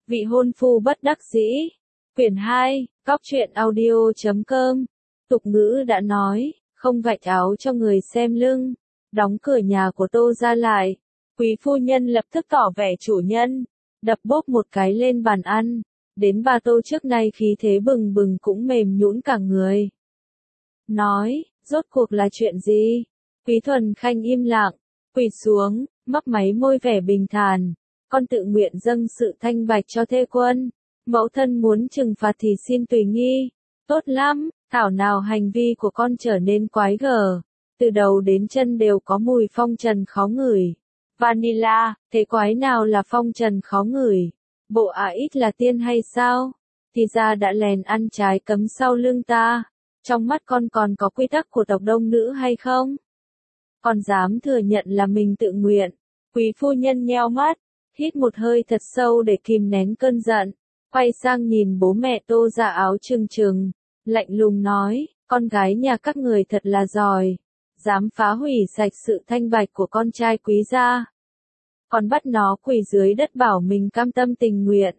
Vị hôn phu bất đắc dĩ. Quyển 2, Góc truyện audio.com. Tục ngữ đã nói, không vạch áo cho người xem lưng. Đóng cửa nhà của Tô ra lại. Quý phu nhân lập tức tỏ vẻ chủ nhân, đập bốp một cái lên bàn ăn. Đến bà Tô trước nay khí thế bừng bừng cũng mềm nhũn cả người. Nói, rốt cuộc là chuyện gì? Quý Thuần Khanh im lặng, quỳ xuống, mấp máy môi vẻ bình thản. Con tự nguyện dâng sự thanh bạch cho thê quân. Mẫu thân muốn trừng phạt thì xin tùy nghi. Tốt lắm, thảo nào hành vi của con trở nên quái gở. Từ đầu đến chân đều có mùi phong trần khó ngửi. Vanilla, thế quái nào là phong trần khó ngửi? Bộ ít là tiên hay sao? Thì ra đã lèn ăn trái cấm sau lưng ta. Trong mắt con còn có quy tắc của tộc Đông nữ hay không? Con dám thừa nhận là mình tự nguyện. Quý phu nhân nheo mắt, hít một hơi thật sâu để kìm nén cơn giận. Quay sang nhìn bố mẹ Tô ra áo trừng trừng, lạnh lùng nói, con gái nhà các người thật là giỏi. Dám phá hủy sạch sự thanh bạch của con trai quý gia. Còn bắt nó quỳ dưới đất bảo mình cam tâm tình nguyện.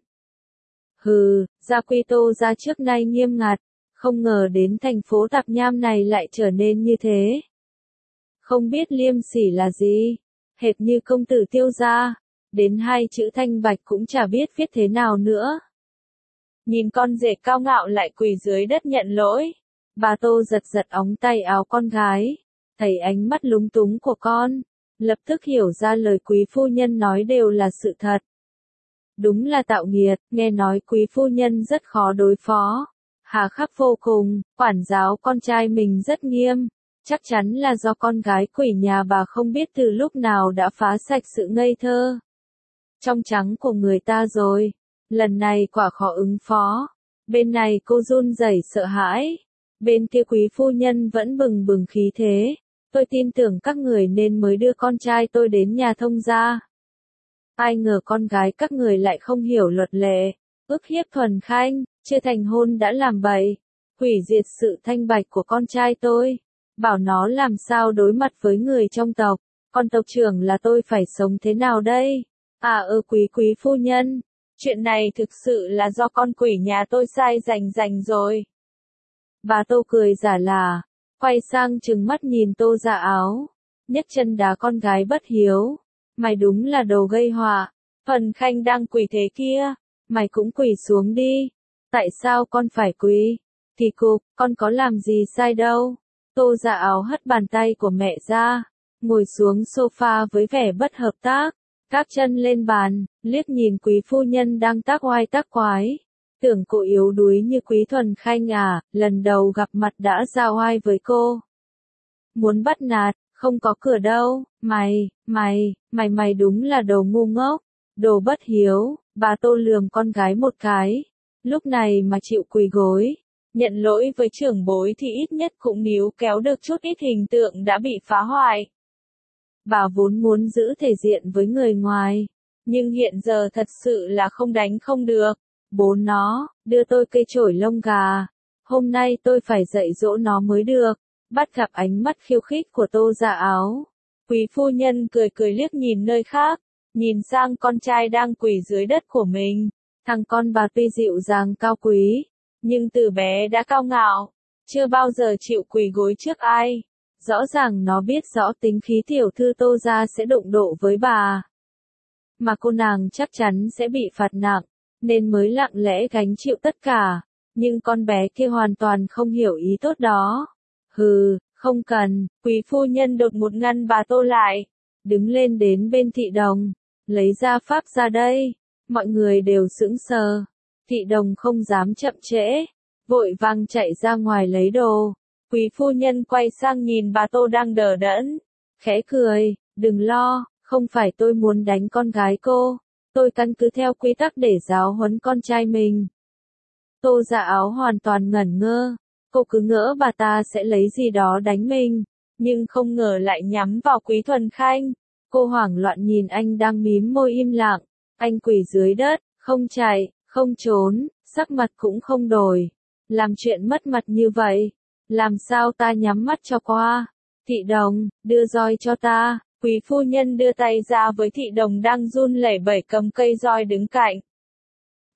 Hừ, gia quy Tô ra trước nay nghiêm ngặt, không ngờ đến thành phố tạp nham này lại trở nên như thế. Không biết liêm sỉ là gì, hệt như công tử Tiêu gia, đến hai chữ thanh bạch cũng chả biết viết thế nào nữa. Nhìn con rể cao ngạo lại quỳ dưới đất nhận lỗi, bà Tô giật giật ống tay áo con gái, thấy ánh mắt lúng túng của con, lập tức hiểu ra lời quý phu nhân nói đều là sự thật. Đúng là tạo nghiệt, nghe nói quý phu nhân rất khó đối phó, hà khắc vô cùng, quản giáo con trai mình rất nghiêm, chắc chắn là do con gái quỷ nhà bà không biết từ lúc nào đã phá sạch sự ngây thơ trong trắng của người ta rồi. Lần này quả khó ứng phó. Bên này cô run rẩy sợ hãi, bên kia quý phu nhân vẫn bừng bừng khí thế. Tôi tin tưởng các người nên mới đưa con trai tôi đến nhà thông gia. Ai ngờ con gái các người lại không hiểu luật lệ, ức hiếp Thuần Khanh, chưa thành hôn đã làm bậy, hủy diệt sự thanh bạch của con trai tôi. Bảo nó làm sao đối mặt với người trong tộc, con tộc trưởng là tôi phải sống thế nào đây? Quý phu nhân, chuyện này thực sự là do con quỷ nhà tôi sai rành rồi. Bà Tô cười giả là, quay sang trừng mắt nhìn Tô ra áo, nhấc chân đá con gái bất hiếu. Mày đúng là đồ gây họa, Thuần Khanh đang quỳ thế kia, mày cũng quỳ xuống đi. Tại sao con phải quỳ? Thì cục, con có làm gì sai đâu. Tô ra áo hất bàn tay của mẹ ra, ngồi xuống sofa với vẻ bất hợp tác, các chân lên bàn, liếc nhìn quý phu nhân đang tác oai tác quái. Tưởng cô yếu đuối như quý Thuần Khanh à, lần đầu gặp mặt đã ra oai với cô. Muốn bắt nạt, không có cửa đâu, mày đúng là đồ ngu ngốc, đồ bất hiếu. Bà Tô lườm con gái một cái, lúc này mà chịu quỳ gối, nhận lỗi với trưởng bối thì ít nhất cũng níu kéo được chút ít hình tượng đã bị phá hoại. Bà vốn muốn giữ thể diện với người ngoài, nhưng hiện giờ thật sự là không đánh không được. Bố nó, đưa tôi cây chổi lông gà, hôm nay tôi phải dạy dỗ nó mới được. Bắt gặp ánh mắt khiêu khích của Tô ra áo, quý phu nhân cười liếc nhìn nơi khác, nhìn sang con trai đang quỳ dưới đất của mình. Thằng con bà tuy dịu dàng cao quý, nhưng từ bé đã cao ngạo, chưa bao giờ chịu quỳ gối trước ai. Rõ ràng nó biết rõ tính khí tiểu thư Tô ra sẽ đụng độ với bà, mà cô nàng chắc chắn sẽ bị phạt nặng, nên mới lặng lẽ gánh chịu tất cả. Nhưng con bé kia hoàn toàn không hiểu ý tốt đó. Hừ, không cần. Quý phu nhân đột ngột ngăn bà Tô lại, đứng lên đến bên Thị Đồng, lấy ra pháp ra đây. Mọi người đều sững sờ. Thị Đồng không dám chậm trễ, vội vàng chạy ra ngoài lấy đồ. Quý phu nhân quay sang nhìn bà Tô đang đờ đẫn, khẽ cười, đừng lo, không phải tôi muốn đánh con gái cô, tôi căn cứ theo quy tắc để giáo huấn con trai mình. Tô ra áo hoàn toàn ngẩn ngơ, cô cứ ngỡ bà ta sẽ lấy gì đó đánh mình, nhưng không ngờ lại nhắm vào Quý Thuần Khanh. Cô hoảng loạn nhìn anh đang mím môi im lặng, anh quỳ dưới đất, không chạy, không trốn, sắc mặt cũng không đổi. Làm chuyện mất mặt như vậy, làm sao ta nhắm mắt cho qua? Thị Đồng, đưa roi cho ta. Quý phu nhân đưa tay ra với Thị Đồng đang run lẩy bẩy cầm cây roi đứng cạnh.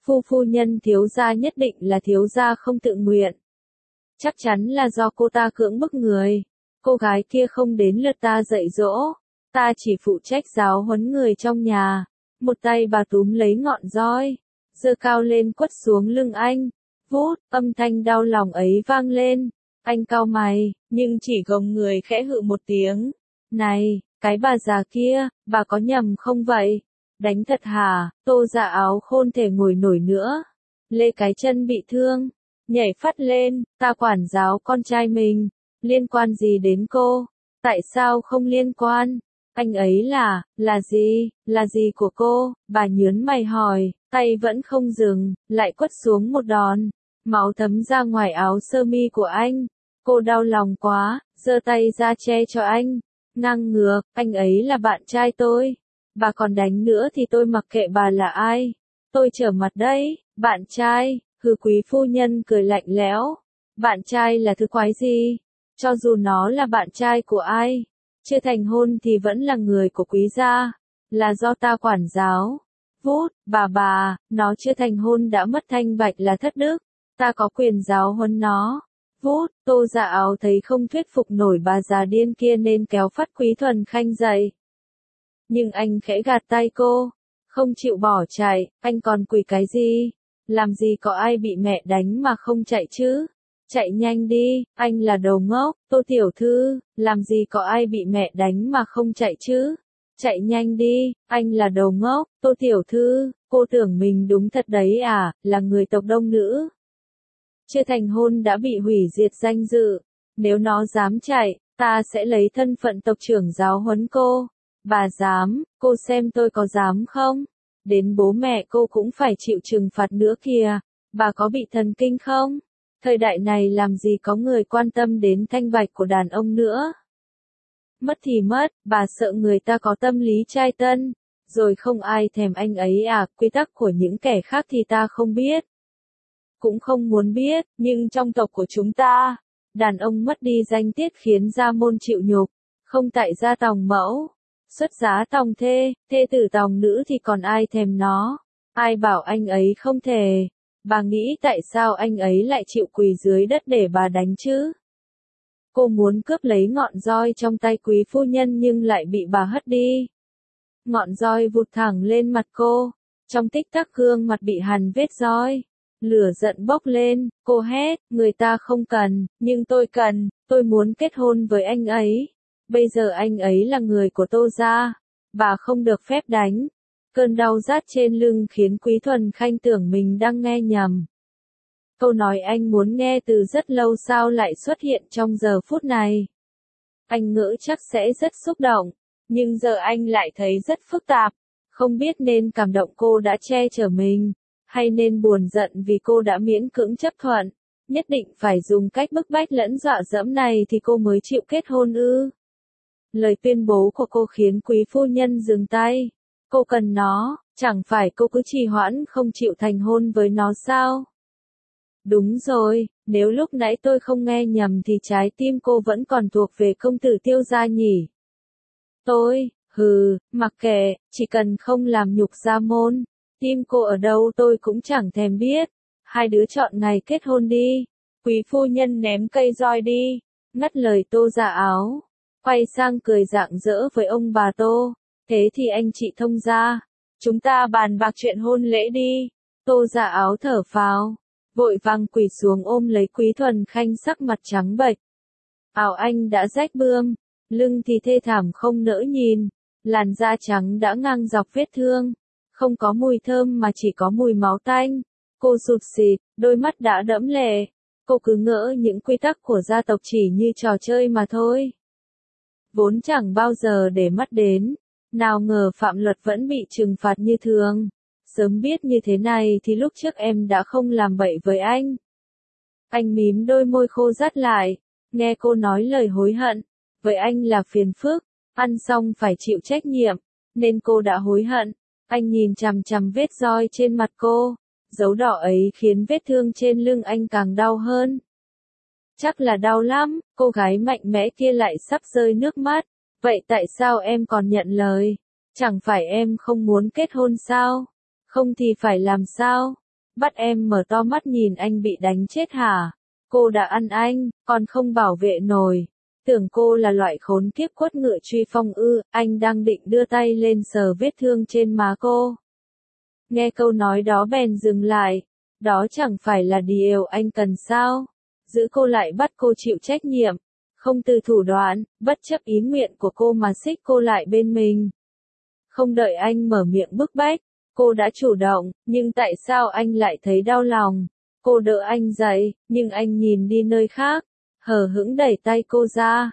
Phu nhân thiếu gia nhất định là thiếu gia không tự nguyện. Chắc chắn là do cô ta cưỡng bức người. Cô gái kia không đến lượt ta dạy dỗ. Ta chỉ phụ trách giáo huấn người trong nhà. Một tay bà túm lấy ngọn roi, giơ cao lên quất xuống lưng anh. Vút, âm thanh đau lòng ấy vang lên. Anh cau mày, nhưng chỉ gồng người khẽ hự một tiếng. Này, cái bà già kia, bà có nhầm không vậy? Đánh thật hả? Tô Dạ Áo không thể ngồi nổi nữa. Lê cái chân bị thương, nhảy phát lên, ta quản giáo con trai mình, liên quan gì đến cô? Tại sao không liên quan? Anh ấy là gì của cô? Bà nhớn mày hỏi, tay vẫn không dừng, lại quất xuống một đòn. Máu thấm ra ngoài áo sơ mi của anh. Cô đau lòng quá, giơ tay ra che cho anh. Ngang ngược, anh ấy là bạn trai tôi. Bà còn đánh nữa thì tôi mặc kệ bà là ai. Tôi trở mặt đấy, bạn trai, hừ quý phu nhân cười lạnh lẽo. Bạn trai là thứ quái gì? Cho dù nó là bạn trai của ai, chưa thành hôn thì vẫn là người của quý gia. Là do ta quản giáo. Vút, bà, nó chưa thành hôn đã mất thanh bạch là thất đức. Ta có quyền giáo huấn nó. Vút, Tô Dạ Áo thấy không thuyết phục nổi bà già điên kia nên kéo phát Quý Thuần Khanh dậy. Nhưng anh khẽ gạt tay cô, không chịu bỏ chạy, anh còn quỳ cái gì? Làm gì có ai bị mẹ đánh mà không chạy chứ? Chạy nhanh đi, anh là đồ ngốc, Tô tiểu thư, làm gì có ai bị mẹ đánh mà không chạy chứ? Chạy nhanh đi, anh là đồ ngốc, Tô tiểu thư, cô tưởng mình đúng thật đấy à, là người tộc Đông nữ. Chưa thành hôn đã bị hủy diệt danh dự, nếu nó dám chạy, ta sẽ lấy thân phận tộc trưởng giáo huấn cô. Bà dám, cô xem tôi có dám không? Đến bố mẹ cô cũng phải chịu trừng phạt nữa kìa, bà có bị thần kinh không? Thời đại này làm gì có người quan tâm đến thanh bạch của đàn ông nữa. Mất thì mất, bà sợ người ta có tâm lý trai tân, rồi không ai thèm anh ấy à, quy tắc của những kẻ khác thì ta không biết. Cũng không muốn biết, nhưng trong tộc của chúng ta, đàn ông mất đi danh tiết khiến gia môn chịu nhục, không tại gia tòng mẫu, xuất giá tòng thê, thê tử tòng nữ thì còn ai thèm nó, ai bảo anh ấy không thể, bà nghĩ tại sao anh ấy lại chịu quỳ dưới đất để bà đánh chứ? Cô muốn cướp lấy ngọn roi trong tay quý phu nhân nhưng lại bị bà hất đi. Ngọn roi vụt thẳng lên mặt cô, trong tích tắc gương mặt bị hằn vết roi. Lửa giận bốc lên, cô hét, người ta không cần, nhưng tôi cần, tôi muốn kết hôn với anh ấy. Bây giờ anh ấy là người của Tô gia, bà không được phép đánh. Cơn đau rát trên lưng khiến Quý Thuần Khanh tưởng mình đang nghe nhầm. Câu nói anh muốn nghe từ rất lâu sao lại xuất hiện trong giờ phút này. Anh ngỡ chắc sẽ rất xúc động, nhưng giờ anh lại thấy rất phức tạp, không biết nên cảm động cô đã che chở mình, hay nên buồn giận vì cô đã miễn cưỡng chấp thuận, nhất định phải dùng cách bức bách lẫn dọa dẫm này thì cô mới chịu kết hôn ư. Lời tuyên bố của cô khiến quý phu nhân dừng tay. Cô cần nó, chẳng phải cô cứ trì hoãn không chịu thành hôn với nó sao? Đúng rồi, nếu lúc nãy tôi không nghe nhầm thì trái tim cô vẫn còn thuộc về công tử Tiêu gia nhỉ? Tôi, mặc kệ, chỉ cần không làm nhục gia môn. Tim cô ở đâu tôi cũng chẳng thèm biết. Hai đứa chọn ngày kết hôn đi. Quý phu nhân ném cây roi đi, ngắt lời Tô Dạ Áo. Quay sang cười rạng rỡ với ông bà Tô. Thế thì anh chị thông gia, chúng ta bàn bạc chuyện hôn lễ đi. Tô Dạ Áo thở phào, vội vàng quỳ xuống ôm lấy Quý Thuần Khanh sắc mặt trắng bệch. Áo anh đã rách bươm, lưng thì thê thảm không nỡ nhìn, làn da trắng đã ngang dọc vết thương. Không có mùi thơm mà chỉ có mùi máu tanh. Cô sụt sịt, đôi mắt đã đẫm lệ. Cô cứ ngỡ những quy tắc của gia tộc chỉ như trò chơi mà thôi. Vốn chẳng bao giờ để mắt đến. Nào ngờ phạm luật vẫn bị trừng phạt như thường. Sớm biết như thế này thì lúc trước em đã không làm bậy với anh. Anh mím đôi môi khô rát lại. Nghe cô nói lời hối hận. Với anh là phiền phức. Ăn xong phải chịu trách nhiệm. Nên cô đã hối hận. Anh nhìn chằm chằm vết roi trên mặt cô, dấu đỏ ấy khiến vết thương trên lưng anh càng đau hơn. Chắc là đau lắm, cô gái mạnh mẽ kia lại sắp rơi nước mắt. Vậy tại sao em còn nhận lời? Chẳng phải em không muốn kết hôn sao? Không thì phải làm sao? Bắt em mở to mắt nhìn anh bị đánh chết hả? Cô đã ăn anh, còn không bảo vệ nổi. Tưởng cô là loại khốn kiếp quất ngựa truy phong ư, anh đang định đưa tay lên sờ vết thương trên má cô. Nghe câu nói đó bèn dừng lại. Đó chẳng phải là điều anh cần sao? Giữ cô lại bắt cô chịu trách nhiệm. Không từ thủ đoạn, bất chấp ý nguyện của cô mà xích cô lại bên mình. Không đợi anh mở miệng bức bách, cô đã chủ động, nhưng tại sao anh lại thấy đau lòng? Cô đỡ anh dậy, nhưng anh nhìn đi nơi khác, hờ hững đẩy tay cô ra.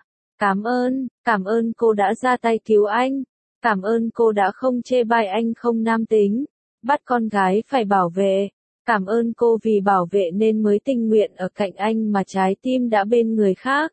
Cảm ơn cô đã ra tay cứu anh. Cảm ơn cô đã không chê bai anh không nam tính, bắt con gái phải bảo vệ. Cảm ơn cô vì bảo vệ nên mới tình nguyện ở cạnh anh mà trái tim đã bên người khác.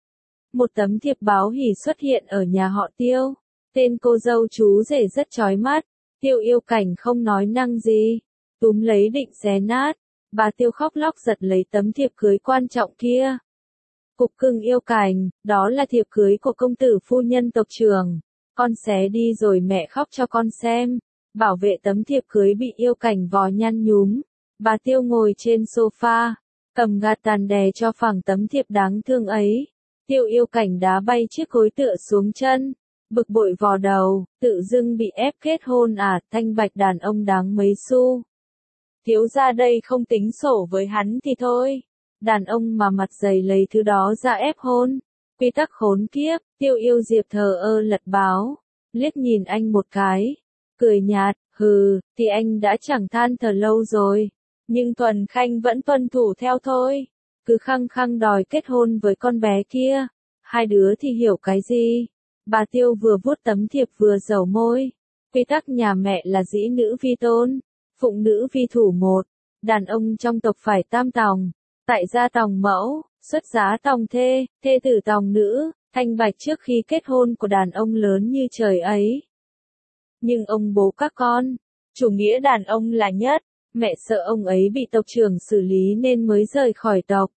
Một tấm thiệp báo hỉ xuất hiện ở nhà họ Tiêu. Tên cô dâu chú rể rất chói mắt. Tiêu Yêu Cảnh không nói năng gì, túm lấy định xé nát. Bà Tiêu khóc lóc giật lấy tấm thiệp cưới quan trọng kia. Cục cưng Yêu Cảnh, đó là thiệp cưới của công tử phu nhân tộc trưởng. Con xé đi rồi mẹ khóc cho con xem. Bảo vệ tấm thiệp cưới bị Yêu Cảnh vò nhăn nhúm. Bà Tiêu ngồi trên sofa, cầm gạt tàn đè cho phẳng tấm thiệp đáng thương ấy. Tiêu Yêu Cảnh đá bay chiếc gối tựa xuống chân, bực bội vò đầu, tự dưng bị ép kết hôn à, thanh bạch đàn ông đáng mấy xu. Thiếu gia đây không tính sổ với hắn thì thôi. Đàn ông mà mặt dày lấy thứ đó ra ép hôn. Quy tắc khốn kiếp. Tiêu Yêu Diệp thờ ơ lật báo, liếc nhìn anh một cái, cười nhạt, hừ, thì anh đã chẳng than thở lâu rồi. Nhưng Thuần Khanh vẫn tuân thủ theo thôi. Cứ khăng khăng đòi kết hôn với con bé kia. Hai đứa thì hiểu cái gì? Bà Tiêu vừa vuốt tấm thiệp vừa dầu môi. Quy tắc nhà mẹ là dĩ nữ vi tôn, phụng nữ vi thủ một. Đàn ông trong tộc phải tam tòng. Tại gia tòng mẫu, xuất giá tòng thê, thê tử tòng nữ, thanh bạch trước khi kết hôn của đàn ông lớn như trời ấy. Nhưng ông bố các con, chủ nghĩa đàn ông là nhất. Mẹ sợ ông ấy bị tộc trưởng xử lý nên mới rời khỏi tộc.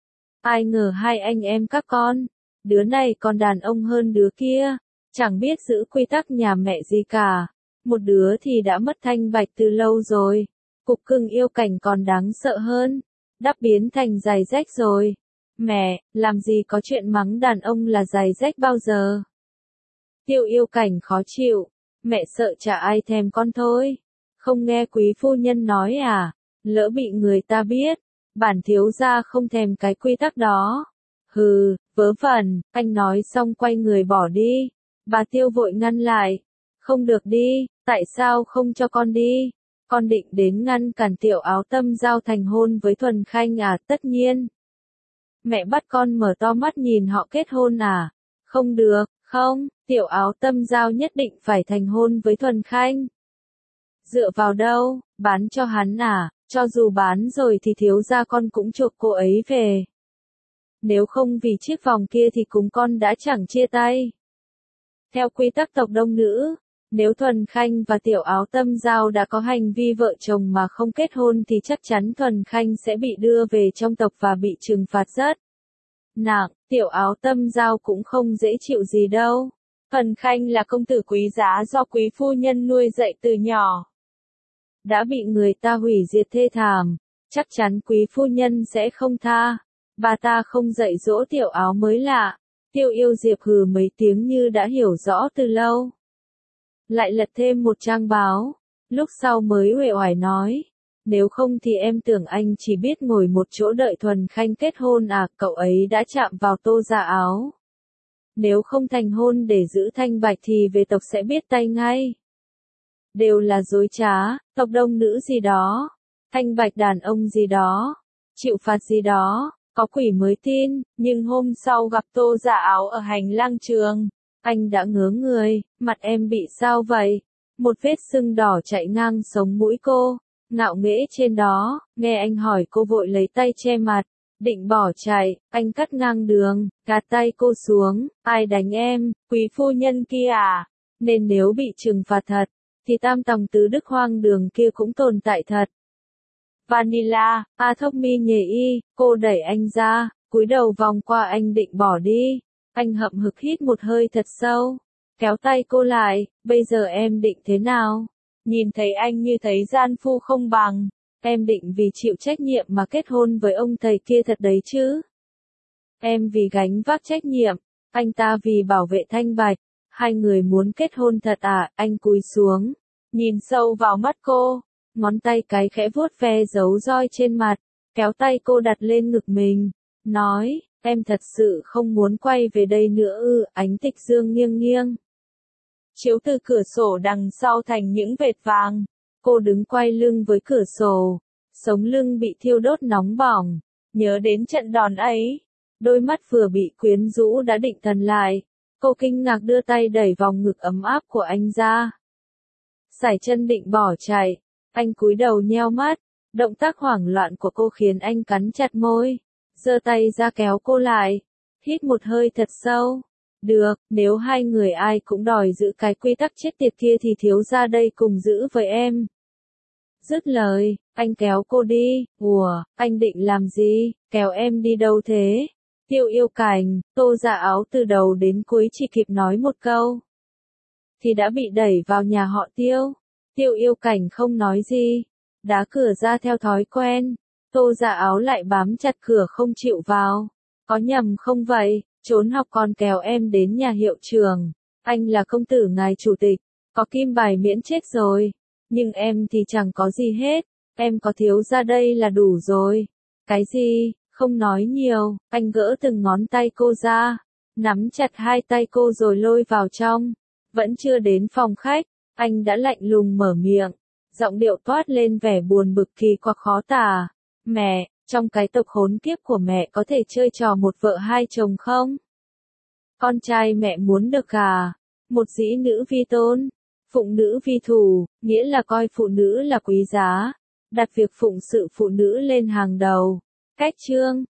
Ai ngờ hai anh em các con, đứa này còn đàn ông hơn đứa kia, chẳng biết giữ quy tắc nhà mẹ gì cả. Một đứa thì đã mất thanh bạch từ lâu rồi. Cục cưng Yêu Cảnh còn đáng sợ hơn, đắp biến thành giày rách rồi. Mẹ, làm gì có chuyện mắng đàn ông là giày rách bao giờ? Tiêu Yêu Cảnh khó chịu, mẹ sợ chả ai thèm con thôi. Không nghe quý phu nhân nói à, lỡ bị người ta biết, bản thiếu gia không thèm cái quy tắc đó. Hừ, vớ vẩn, anh nói xong quay người bỏ đi. Bà Tiêu vội ngăn lại. Không được đi, tại sao không cho con đi? Con định đến ngăn cản Tiểu Áo Tâm Giao thành hôn với Thuần Khanh à? Tất nhiên. Mẹ bắt con mở to mắt nhìn họ kết hôn à? Không được, không, Tiểu Áo Tâm Giao nhất định phải thành hôn với Thuần Khanh. Dựa vào đâu, bán cho hắn à? Cho dù bán rồi thì thiếu gia con cũng chuộc cô ấy về. Nếu không vì chiếc vòng kia thì cùng con đã chẳng chia tay. Theo quy tắc tộc đông nữ, nếu Thuần Khanh và Tiểu Áo Tâm Giao đã có hành vi vợ chồng mà không kết hôn thì chắc chắn Thuần Khanh sẽ bị đưa về trong tộc và bị trừng phạt rất nặng. Tiểu Áo Tâm Giao cũng không dễ chịu gì đâu. Thuần Khanh là công tử quý giá do quý phu nhân nuôi dạy từ nhỏ. Đã bị người ta hủy diệt thê thảm, chắc chắn quý phu nhân sẽ không tha. Bà ta không dạy dỗ Tiểu Áo mới lạ. Tiêu Yêu Diệp hừ mấy tiếng như đã hiểu rõ từ lâu. Lại lật thêm một trang báo, lúc sau mới uể oải nói. Nếu không thì em tưởng anh chỉ biết ngồi một chỗ đợi Thuần Khanh kết hôn à, cậu ấy đã chạm vào Tô Gia Áo. Nếu không thành hôn để giữ thanh bạch thì về tộc sẽ biết tay ngay. Đều là dối trá, tộc đông nữ gì đó, thanh bạch đàn ông gì đó, chịu phạt gì đó, có quỷ mới tin. Nhưng hôm sau gặp Tô Gia Áo ở hành lang trường, anh đã ngớ người, mặt em bị sao vậy? Một vết sưng đỏ chạy ngang sống mũi cô, ngạo nghễ trên đó. Nghe anh hỏi cô vội lấy tay che mặt, định bỏ chạy, anh cắt ngang đường, gạt tay cô xuống. Ai đánh em, quý phu nhân kia à? Nên nếu bị trừng phạt thật, thì tam tòng tứ đức hoang đường kia cũng tồn tại thật. Vanilla, Thốc Mi nhề y, cô đẩy anh ra, cúi đầu vòng qua anh định bỏ đi. Anh hậm hực hít một hơi thật sâu, kéo tay cô lại, bây giờ em định thế nào? Nhìn thấy anh như thấy gian phu không bằng. Em định vì chịu trách nhiệm mà kết hôn với ông thầy kia thật đấy chứ? Em vì gánh vác trách nhiệm, anh ta vì bảo vệ thanh bạch. Hai người muốn kết hôn thật à? Anh cúi xuống, nhìn sâu vào mắt cô, ngón tay cái khẽ vuốt ve dấu roi trên mặt, kéo tay cô đặt lên ngực mình, nói, em thật sự không muốn quay về đây nữa ư? Ánh tịch dương nghiêng nghiêng chiếu từ cửa sổ đằng sau thành những vệt vàng. Cô đứng quay lưng với cửa sổ, sống lưng bị thiêu đốt nóng bỏng, nhớ đến trận đòn ấy. Đôi mắt vừa bị quyến rũ đã định thần lại, cô kinh ngạc đưa tay đẩy vòng ngực ấm áp của anh ra. Sải chân định bỏ chạy, anh cúi đầu nheo mắt, động tác hoảng loạn của cô khiến anh cắn chặt môi, giơ tay ra kéo cô lại, hít một hơi thật sâu. Được, nếu hai người ai cũng đòi giữ cái quy tắc chết tiệt kia thì thiếu gia đây cùng giữ với em. Dứt lời, anh kéo cô đi. Ủa, anh định làm gì? Kéo em đi đâu thế? Tiêu Yêu Cảnh, Tô Dạ Áo từ đầu đến cuối chỉ kịp nói một câu, thì đã bị đẩy vào nhà họ Tiêu. Tiêu Yêu Cảnh không nói gì, đá cửa ra theo thói quen. Tô Dạ Áo lại bám chặt cửa không chịu vào. Có nhầm không vậy? Trốn học còn kéo em đến nhà hiệu trưởng. Anh là công tử ngài chủ tịch, có kim bài miễn chết rồi. Nhưng em thì chẳng có gì hết, em có thiếu gia đây là đủ rồi. Cái gì? Không nói nhiều, anh gỡ từng ngón tay cô ra, nắm chặt hai tay cô rồi lôi vào trong. Vẫn chưa đến phòng khách, anh đã lạnh lùng mở miệng, giọng điệu toát lên vẻ buồn bực kỳ quặc khó tả. Mẹ, trong cái tộc khốn kiếp của mẹ có thể chơi trò một vợ hai chồng không? Con trai mẹ muốn được gả một dĩ nữ vi tôn, phụng nữ vi thủ, nghĩa là coi phụ nữ là quý giá, đặt việc phụng sự phụ nữ lên hàng đầu. Cách chương